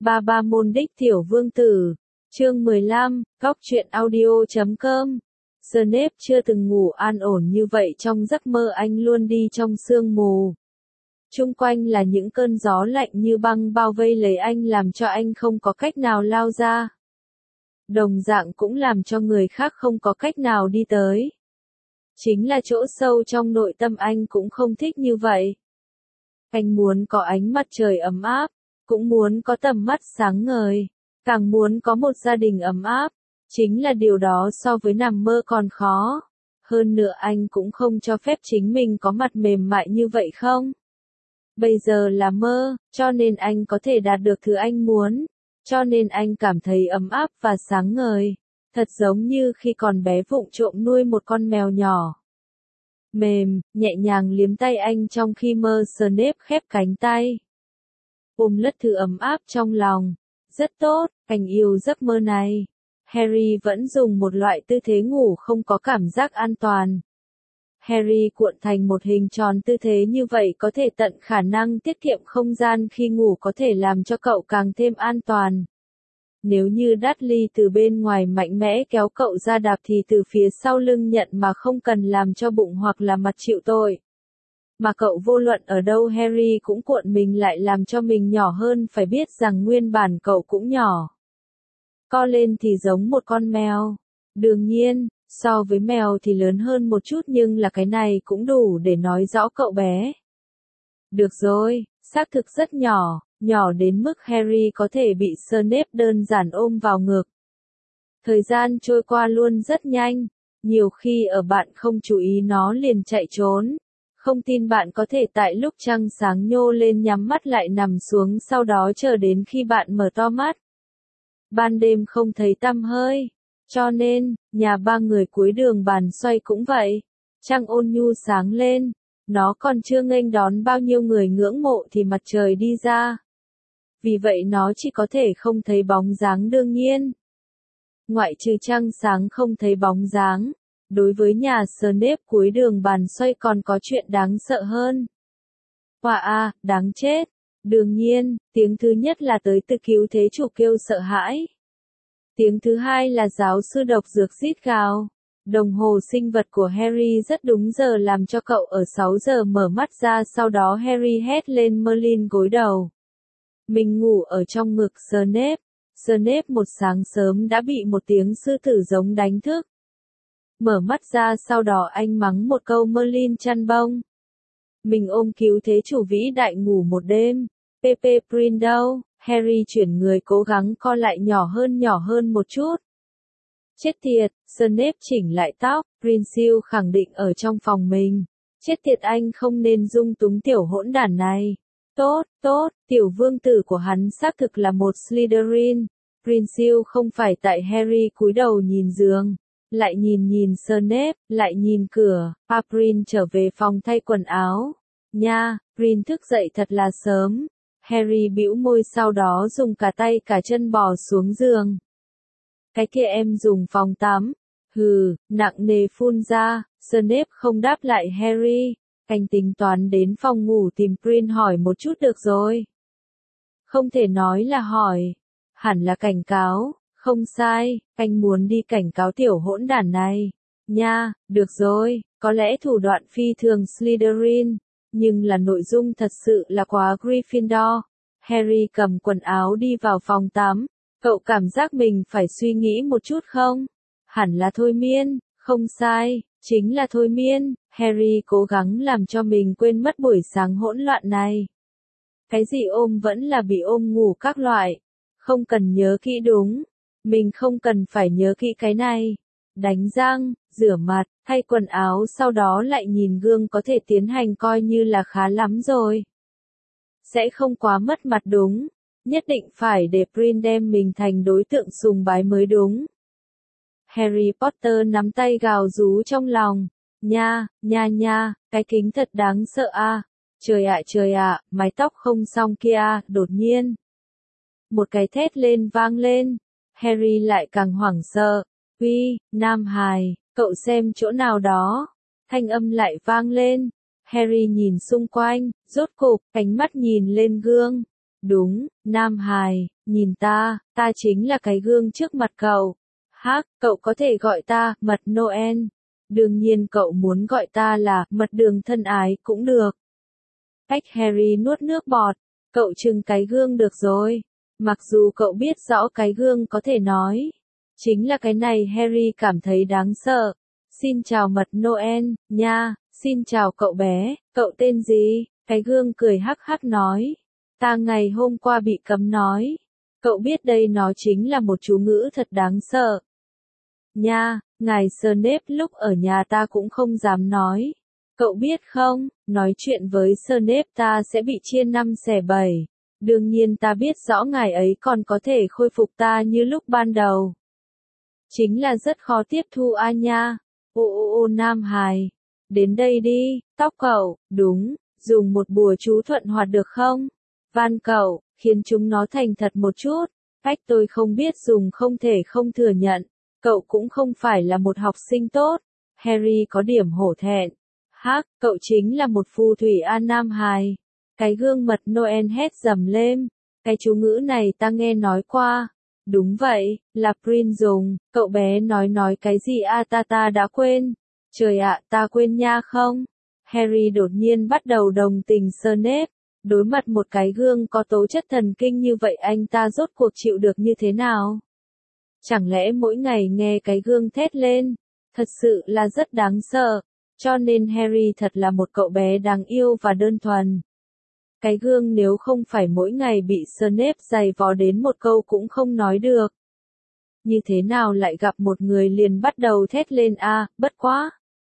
Ba ba môn đích tiểu vương tử. Chương 15, góc truyện audio.com. Snape chưa từng ngủ an ổn như vậy trong giấc mơ, anh luôn đi trong sương mù. Chung quanh là những cơn gió lạnh như băng bao vây lấy anh, làm cho anh không có cách nào lao ra. Đồng dạng cũng làm cho người khác không có cách nào đi tới. Chính là chỗ sâu trong nội tâm anh cũng không thích như vậy. Anh muốn có ánh mặt trời ấm áp, cũng muốn có tầm mắt sáng ngời, càng muốn có một gia đình ấm áp. Chính là điều đó so với nằm mơ còn khó. Hơn nữa anh cũng không cho phép chính mình có mặt mềm mại như vậy không? Bây giờ là mơ, cho nên anh có thể đạt được thứ anh muốn. Cho nên anh cảm thấy ấm áp và sáng ngời. Thật giống như khi còn bé vụng trộm nuôi một con mèo nhỏ. Mềm, nhẹ nhàng liếm tay anh trong khi mơ. Snape khép cánh tay, ôm lất thứ ấm áp trong lòng. Rất tốt, anh yêu giấc mơ này. Harry vẫn dùng một loại tư thế ngủ không có cảm giác an toàn. Harry cuộn thành một hình tròn, tư thế như vậy có thể tận khả năng tiết kiệm không gian khi ngủ, có thể làm cho cậu càng thêm an toàn. Nếu như Dudley từ bên ngoài mạnh mẽ kéo cậu ra đạp thì từ phía sau lưng nhận mà không cần làm cho bụng hoặc là mặt chịu tội. Mà cậu vô luận ở đâu Harry cũng cuộn mình lại làm cho mình nhỏ hơn, phải biết rằng nguyên bản cậu cũng nhỏ. Co lên thì giống một con mèo. Đương nhiên, so với mèo thì lớn hơn một chút, nhưng là cái này cũng đủ để nói rõ cậu bé. Được rồi, xác thực rất nhỏ, nhỏ đến mức Harry có thể bị Snape đơn giản ôm vào ngực. Thời gian trôi qua luôn rất nhanh, nhiều khi ở bạn không chú ý nó liền chạy trốn. Không tin bạn có thể tại lúc trăng sáng nhô lên nhắm mắt lại nằm xuống, sau đó chờ đến khi bạn mở to mắt. Ban đêm không thấy tăm hơi. Cho nên, nhà ba người cuối đường bàn xoay cũng vậy. Trăng ôn nhu sáng lên. Nó còn chưa nghênh đón bao nhiêu người ngưỡng mộ thì mặt trời đi ra. Vì vậy nó chỉ có thể không thấy bóng dáng đương nhiên. Ngoại trừ trăng sáng không thấy bóng dáng. Đối với nhà Snape cuối đường bàn xoay còn có chuyện đáng sợ hơn. Wow, đáng chết. Đương nhiên, tiếng thứ nhất là tới từ cứu thế chủ kêu sợ hãi. Tiếng thứ hai là giáo sư độc dược rít gào. Đồng hồ sinh vật của Harry rất đúng giờ làm cho cậu ở 6 giờ mở mắt ra, sau đó Harry hét lên Merlin gối đầu. Mình ngủ ở trong ngực Snape. Snape một sáng sớm đã bị một tiếng sư tử giống đánh thức. Mở mắt ra sau đó anh mắng một câu Merlin chăn bông. Mình ôm cứu thế chủ vĩ đại ngủ một đêm. Pepe Prin đâu? Harry chuyển người cố gắng co lại nhỏ hơn một chút. Chết tiệt, Snape chỉnh lại tóc, Prince khẳng định ở trong phòng mình. Chết tiệt, anh không nên dung túng tiểu hỗn đản này. Tốt, tiểu vương tử của hắn xác thực là một Slytherin. Prince không phải tại Harry cúi đầu nhìn giường. Lại nhìn Snape, lại nhìn cửa. Prin trở về phòng thay quần áo. Nha, Prin thức dậy thật là sớm. Harry bĩu môi sau đó dùng cả tay cả chân bò xuống giường. Cái kia em dùng phòng tắm. Hừ, nặng nề phun ra. Snape không đáp lại Harry. Anh tính toán đến phòng ngủ tìm Prin hỏi một chút được rồi. Không thể nói là hỏi. Hẳn là cảnh cáo. Không sai, anh muốn đi cảnh cáo tiểu hỗn đản này. Nha, được rồi, có lẽ thủ đoạn phi thường Slytherin, nhưng là nội dung thật sự là quá Gryffindor. Harry cầm quần áo đi vào phòng tắm. Cậu cảm giác mình phải suy nghĩ một chút không? Hẳn là thôi miên, không sai, chính là thôi miên. Harry cố gắng làm cho mình quên mất buổi sáng hỗn loạn này. Cái gì ôm vẫn là bị ôm ngủ các loại. Không cần nhớ kỹ đúng. Mình không cần phải nhớ kỹ cái này. Đánh răng, rửa mặt, thay quần áo sau đó lại nhìn gương có thể tiến hành coi như là khá lắm rồi. Sẽ không quá mất mặt đúng. Nhất định phải để Prin đem mình thành đối tượng sùng bái mới đúng. Harry Potter nắm tay gào rú trong lòng. Nha, cái kính thật đáng sợ a. Trời ạ, mái tóc không xong kia, đột nhiên. Một cái thét lên vang lên. Harry lại càng hoảng sợ. Uy, Nam Hải, cậu xem chỗ nào đó. Thanh âm lại vang lên. Harry nhìn xung quanh, rốt cục, ánh mắt nhìn lên gương. Đúng, Nam Hải, nhìn ta chính là cái gương trước mặt cậu. Hắc, cậu có thể gọi ta, mật Noel. Đương nhiên cậu muốn gọi ta là, mật đường thân ái, cũng được. Ách Harry nuốt nước bọt, cậu trừng cái gương được rồi. Mặc dù cậu biết rõ cái gương có thể nói. Chính là cái này Harry cảm thấy đáng sợ. Xin chào mật Noel, nha, xin chào cậu bé, cậu tên gì? Cái gương cười hắc hắc nói. Ta ngày hôm qua bị cấm nói. Cậu biết đây nó chính là một chú ngữ thật đáng sợ. Nha, ngài Snape lúc ở nhà ta cũng không dám nói. Cậu biết không, nói chuyện với Snape ta sẽ bị chia 5 xẻ 7. Đương nhiên ta biết rõ ngài ấy còn có thể khôi phục ta như lúc ban đầu. Chính là rất khó tiếp thu a nha. Ô Nam Hải. Đến đây đi, tóc cậu, đúng, dùng một bùa chú thuận hoạt được không? Van cậu, khiến chúng nó thành thật một chút. Cách tôi không biết dùng không thể không thừa nhận. Cậu cũng không phải là một học sinh tốt. Harry có điểm hổ thẹn. Hắc, cậu chính là một phù thủy An Nam Hải. Cái gương mật Noel hét dầm lên. Cái chú ngữ này ta nghe nói qua. Đúng vậy, là Prin dùng. Cậu bé nói cái gì ta đã quên. Trời ạ, ta quên nha không? Harry đột nhiên bắt đầu đồng tình Snape. Đối mặt một cái gương có tố chất thần kinh như vậy anh ta rốt cuộc chịu được như thế nào? Chẳng lẽ mỗi ngày nghe cái gương thét lên? Thật sự là rất đáng sợ. Cho nên Harry thật là một cậu bé đáng yêu và đơn thuần. Cái gương nếu không phải mỗi ngày bị Snape giày vò đến một câu cũng không nói được. Như thế nào lại gặp một người liền bắt đầu thét lên bất quá.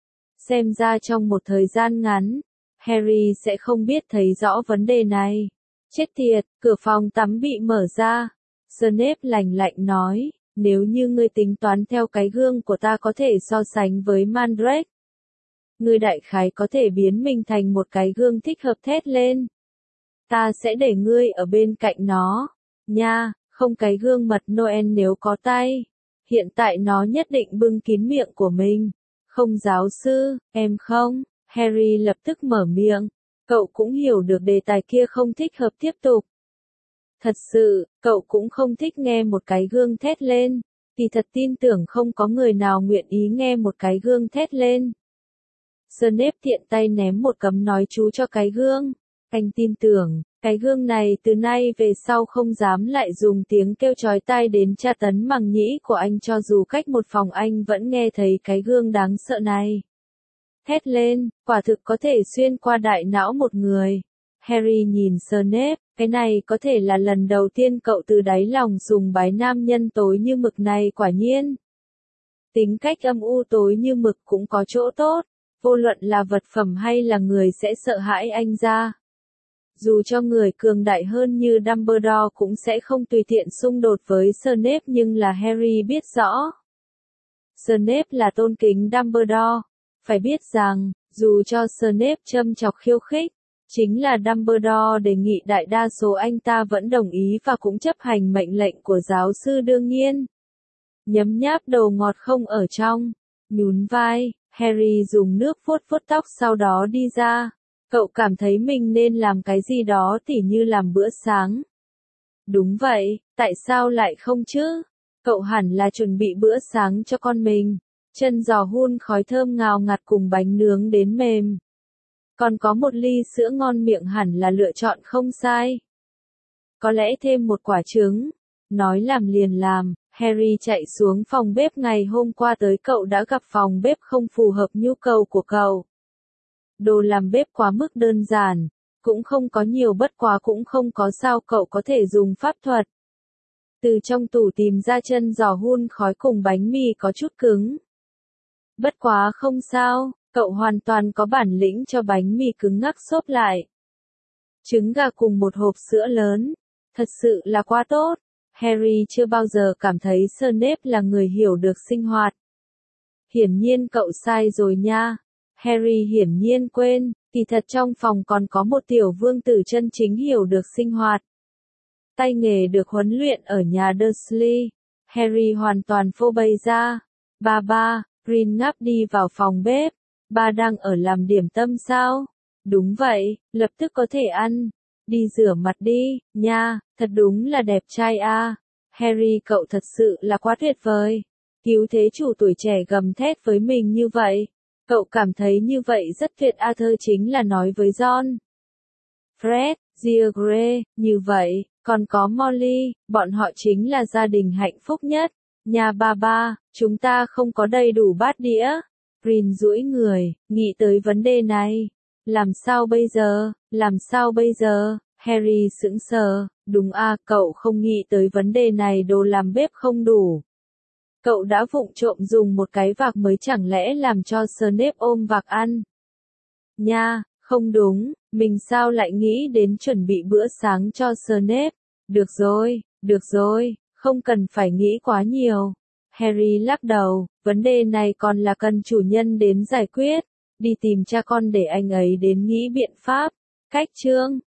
Xem ra trong một thời gian ngắn, Harry sẽ không biết thấy rõ vấn đề này. Chết tiệt, cửa phòng tắm bị mở ra. Snape lạnh lạnh nói, nếu như ngươi tính toán theo cái gương của ta có thể so sánh với Mandrake. Ngươi đại khái có thể biến mình thành một cái gương thích hợp thét lên. Ta sẽ để ngươi ở bên cạnh nó. Nha, không cái gương mật Noel nếu có tay. Hiện tại nó nhất định bưng kín miệng của mình. Không giáo sư, em không. Harry lập tức mở miệng. Cậu cũng hiểu được đề tài kia không thích hợp tiếp tục. Thật sự, cậu cũng không thích nghe một cái gương thét lên. Thì thật tin tưởng không có người nào nguyện ý nghe một cái gương thét lên. Snape tiện tay ném một cấm nói chú cho cái gương. Anh tin tưởng, cái gương này từ nay về sau không dám lại dùng tiếng kêu chói tai đến tra tấn màng nhĩ của anh cho dù cách một phòng anh vẫn nghe thấy cái gương đáng sợ này. Thét lên, quả thực có thể xuyên qua đại não một người. Harry nhìn Snape, cái này có thể là lần đầu tiên cậu từ đáy lòng sùng bái nam nhân tối như mực này quả nhiên. Tính cách âm u tối như mực cũng có chỗ tốt, vô luận là vật phẩm hay là người sẽ sợ hãi anh ra. Dù cho người cường đại hơn như Dumbledore cũng sẽ không tùy tiện xung đột với Snape nhưng là Harry biết rõ. Snape là tôn kính Dumbledore. Phải biết rằng, dù cho Snape châm chọc khiêu khích, chính là Dumbledore đề nghị đại đa số anh ta vẫn đồng ý và cũng chấp hành mệnh lệnh của giáo sư đương nhiên. Nhấm nháp đồ ngọt không ở trong, nhún vai, Harry dùng nước vuốt vuốt tóc sau đó đi ra. Cậu cảm thấy mình nên làm cái gì đó tỉ như làm bữa sáng. Đúng vậy, tại sao lại không chứ? Cậu hẳn là chuẩn bị bữa sáng cho con mình. Chân giò hun khói thơm ngào ngạt cùng bánh nướng đến mềm. Còn có một ly sữa ngon miệng hẳn là lựa chọn không sai. Có lẽ thêm một quả trứng. Nói làm liền làm, Harry chạy xuống phòng bếp ngày hôm qua tới cậu đã gặp phòng bếp không phù hợp nhu cầu của cậu. Đồ làm bếp quá mức đơn giản, cũng không có nhiều bất quá cũng không có sao cậu có thể dùng pháp thuật. Từ trong tủ tìm ra chân giò hun khói cùng bánh mì có chút cứng. Bất quá không sao, cậu hoàn toàn có bản lĩnh cho bánh mì cứng ngắc xốp lại. Trứng gà cùng một hộp sữa lớn, thật sự là quá tốt. Harry chưa bao giờ cảm thấy Snape là người hiểu được sinh hoạt. Hiển nhiên cậu sai rồi nha. Harry hiển nhiên quên, kỳ thật trong phòng còn có một tiểu vương tử chân chính hiểu được sinh hoạt. Tay nghề được huấn luyện ở nhà Dursley. Harry hoàn toàn phô bày ra. Ba, Rin ngáp đi vào phòng bếp. Ba đang ở làm điểm tâm sao? Đúng vậy, lập tức có thể ăn. đi rửa mặt đi, nha, thật đúng là đẹp trai a. Harry cậu thật sự là quá tuyệt vời. Cứu thế chủ tuổi trẻ gầm thét với mình như vậy. Cậu cảm thấy như vậy rất tuyệt. Arthur chính là nói với John. Fred, George, như vậy, còn có Molly, bọn họ chính là gia đình hạnh phúc nhất. Nhà ba, chúng ta không có đầy đủ bát đĩa. Rin duỗi người, nghĩ tới vấn đề này. Làm sao bây giờ, làm sao bây giờ? Harry sững sờ, đúng a, cậu không nghĩ tới vấn đề này, đồ làm bếp không đủ. Cậu đã vụng trộm dùng một cái vạc mới, chẳng lẽ làm cho Snape ôm vạc ăn? Nha, không đúng, mình sao lại nghĩ đến chuẩn bị bữa sáng cho Snape? Được rồi, không cần phải nghĩ quá nhiều. Harry lắc đầu, vấn đề này còn là cần chủ nhân đến giải quyết. Đi tìm cha con để anh ấy đến nghĩ biện pháp. Cách chương